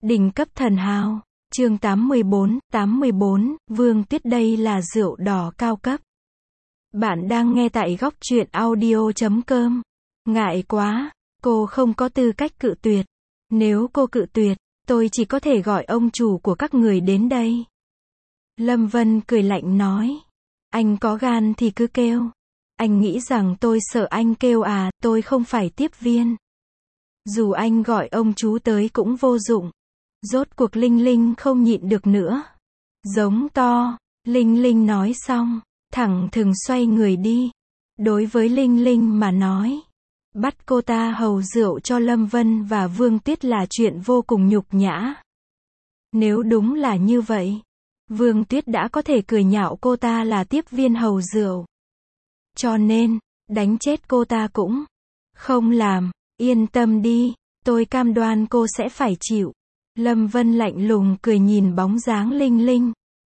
Đỉnh cấp thần hào. Chương 84, Vương Tuyết đây là rượu đỏ cao cấp. Bạn đang nghe tại góc truyện audio.com. Ngại quá, cô không có tư cách cự tuyệt. Nếu cô cự tuyệt, tôi chỉ có thể gọi ông chủ của các người đến đây. Lâm Vân cười lạnh nói. Anh có gan thì cứ kêu. Anh nghĩ rằng tôi sợ anh kêu à, tôi không phải tiếp viên. Dù anh gọi ông chú tới cũng vô dụng. Rốt cuộc Linh Linh không nhịn được nữa. Giống to, Linh Linh nói xong, thẳng thừng xoay người đi. Đối với Linh Linh mà nói, bắt cô ta hầu rượu cho Lâm Vân và Vương Tuyết là chuyện vô cùng nhục nhã. Nếu đúng là như vậy, Vương Tuyết đã có thể cười nhạo cô ta là tiếp viên hầu rượu. Cho nên, đánh chết cô ta cũng không làm, yên tâm đi, tôi cam đoan cô sẽ phải chịu. Lâm Vân lạnh lùng cười nhìn bóng dáng Linh Linh.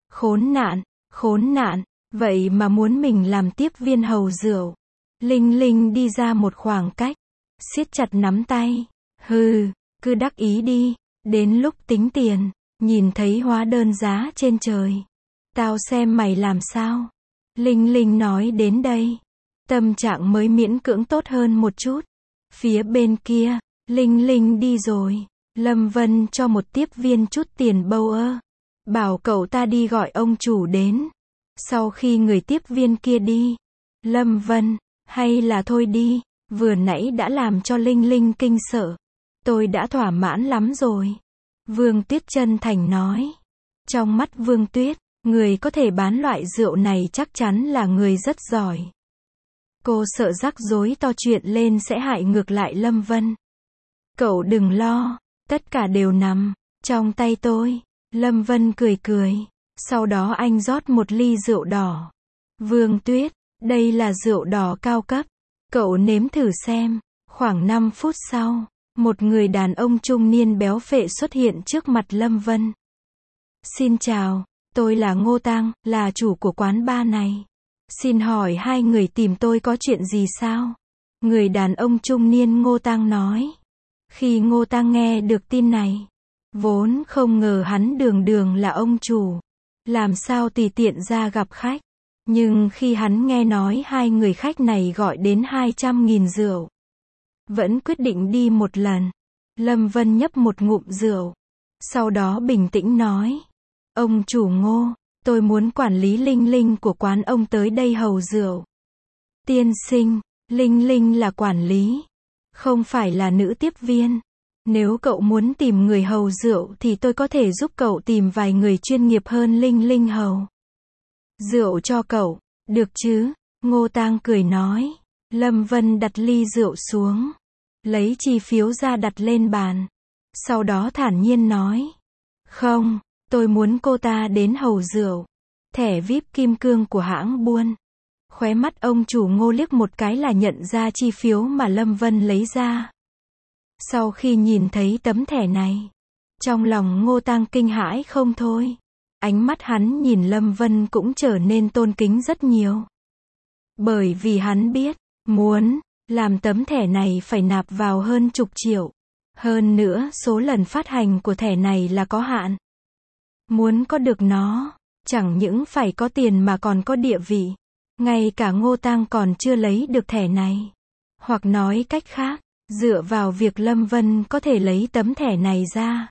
Khốn nạn, vậy mà muốn mình làm tiếp viên hầu rượu. Linh Linh đi ra một khoảng cách, siết chặt nắm tay. Hừ, cứ đắc ý đi, đến lúc tính tiền, nhìn thấy hóa đơn giá trên trời. Tao xem mày làm sao. Linh Linh nói đến đây, tâm trạng mới miễn cưỡng tốt hơn một chút. Phía bên kia, Linh Linh đi rồi. Lâm Vân cho một tiếp viên chút tiền bâu ơ. Bảo cậu ta đi gọi ông chủ đến. Sau khi người tiếp viên kia đi, Lâm Vân, hay là thôi đi, vừa nãy đã làm cho Linh Linh kinh sợ. Tôi đã thỏa mãn lắm rồi. Vương Tuyết chân thành nói. Trong mắt Vương Tuyết, người có thể bán loại rượu này chắc chắn là người rất giỏi. Cô sợ rắc rối to chuyện lên sẽ hại ngược lại Lâm Vân. Cậu đừng lo. Tất cả đều nằm trong tay tôi. Lâm Vân cười cười. Sau đó anh rót một ly rượu đỏ. Vương Tuyết, đây là rượu đỏ cao cấp. Cậu nếm thử xem. Khoảng 5 phút sau, một người đàn ông trung niên béo phệ xuất hiện trước mặt Lâm Vân. Xin chào, tôi là Ngô Tăng, là chủ của quán bar này. Xin hỏi hai người tìm tôi có chuyện gì sao? Người đàn ông trung niên Ngô Tăng nói. Khi Ngô Tăng nghe được tin này, vốn không ngờ hắn đường đường là ông chủ, làm sao tùy tiện ra gặp khách. Nhưng khi hắn nghe nói hai người khách này gọi đến 200.000 rượu, vẫn quyết định đi một lần. Lâm Vân nhấp một ngụm rượu, sau đó bình tĩnh nói. Ông chủ Ngô, tôi muốn quản lý Linh Linh của quán ông tới đây hầu rượu. Tiên sinh, Linh Linh là quản lý, không phải là nữ tiếp viên. Nếu cậu muốn tìm người hầu rượu thì tôi có thể giúp cậu tìm vài người chuyên nghiệp hơn Linh Linh hầu rượu cho cậu, được chứ? Ngô Tăng cười nói. Lâm Vân đặt ly rượu xuống, lấy chi phiếu ra đặt lên bàn. Sau đó thản nhiên nói. Không, tôi muốn cô ta đến hầu rượu. Thẻ VIP kim cương của hãng buôn. Khóe mắt ông chủ Ngô liếc một cái là nhận ra chi phiếu mà Lâm Vân lấy ra. Sau khi nhìn thấy tấm thẻ này, trong lòng Ngô Tăng kinh hãi không thôi. Ánh mắt hắn nhìn Lâm Vân cũng trở nên tôn kính rất nhiều. Bởi vì hắn biết, muốn làm tấm thẻ này phải nạp vào hơn chục triệu. Hơn nữa, số lần phát hành của thẻ này là có hạn. Muốn có được nó, chẳng những phải có tiền mà còn có địa vị. Ngay cả Ngô Tăng còn chưa lấy được thẻ này. Hoặc nói cách khác, dựa vào việc Lâm Vân có thể lấy tấm thẻ này ra,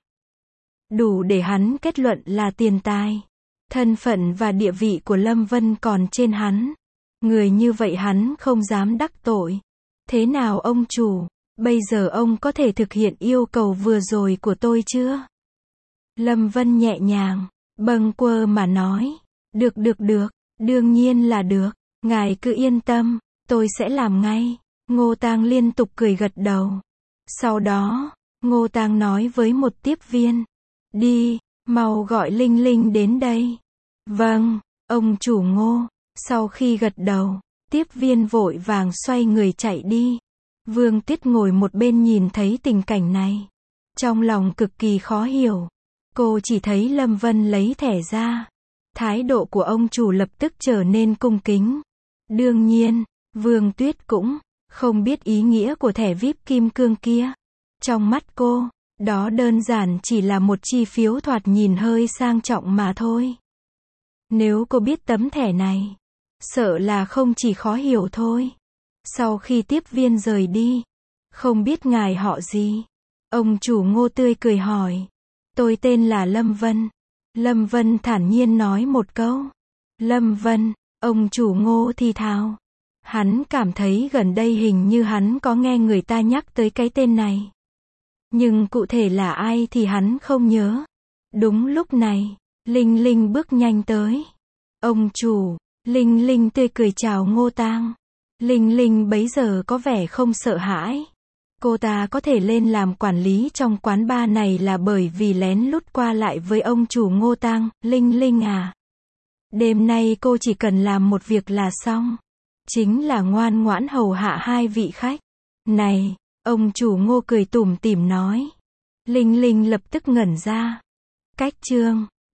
đủ để hắn kết luận là tiền tài, thân phận và địa vị của Lâm Vân còn trên hắn. Người như vậy hắn không dám đắc tội. Thế nào ông chủ, bây giờ ông có thể thực hiện yêu cầu vừa rồi của tôi chưa? Lâm Vân nhẹ nhàng, bâng quơ mà nói. Được, đương nhiên là được. Ngài cứ yên tâm, tôi sẽ làm ngay. Ngô Tăng liên tục cười gật đầu. Sau đó, Ngô Tăng nói với một tiếp viên. Đi, mau gọi Linh Linh đến đây. Vâng, ông chủ Ngô. Sau khi gật đầu, tiếp viên vội vàng xoay người chạy đi. Vương Tuyết ngồi một bên nhìn thấy tình cảnh này. Trong lòng cực kỳ khó hiểu. Cô chỉ thấy Lâm Vân lấy thẻ ra. Thái độ của ông chủ lập tức trở nên cung kính. Đương nhiên, Vương Tuyết cũng không biết ý nghĩa của thẻ VIP kim cương kia. Trong mắt cô, Đó đơn giản chỉ là một chi phiếu thoạt nhìn hơi sang trọng mà thôi. Nếu cô biết tấm thẻ này, sợ là không chỉ khó hiểu thôi. Sau khi tiếp viên rời đi, không biết ngài họ gì? Ông chủ Ngô tươi cười hỏi. Tôi tên là Lâm Vân. Lâm Vân thản nhiên nói một câu. Lâm Vân, ông chủ Ngô thì thào. Hắn cảm thấy gần đây hình như hắn có nghe người ta nhắc tới cái tên này. Nhưng cụ thể là ai thì hắn không nhớ. Đúng lúc này, Linh Linh bước nhanh tới. Ông chủ, Linh Linh tươi cười chào Ngô Tang. Linh Linh bấy giờ có vẻ không sợ hãi. Cô ta có thể lên làm quản lý trong quán bar này là bởi vì lén lút qua lại với ông chủ Ngô Tang. Linh Linh à, đêm nay cô chỉ cần làm một việc là xong. Chính là ngoan ngoãn hầu hạ hai vị khách. Này, ông chủ Ngô cười tủm tỉm nói. Linh Linh lập tức ngẩn ra. Cách chương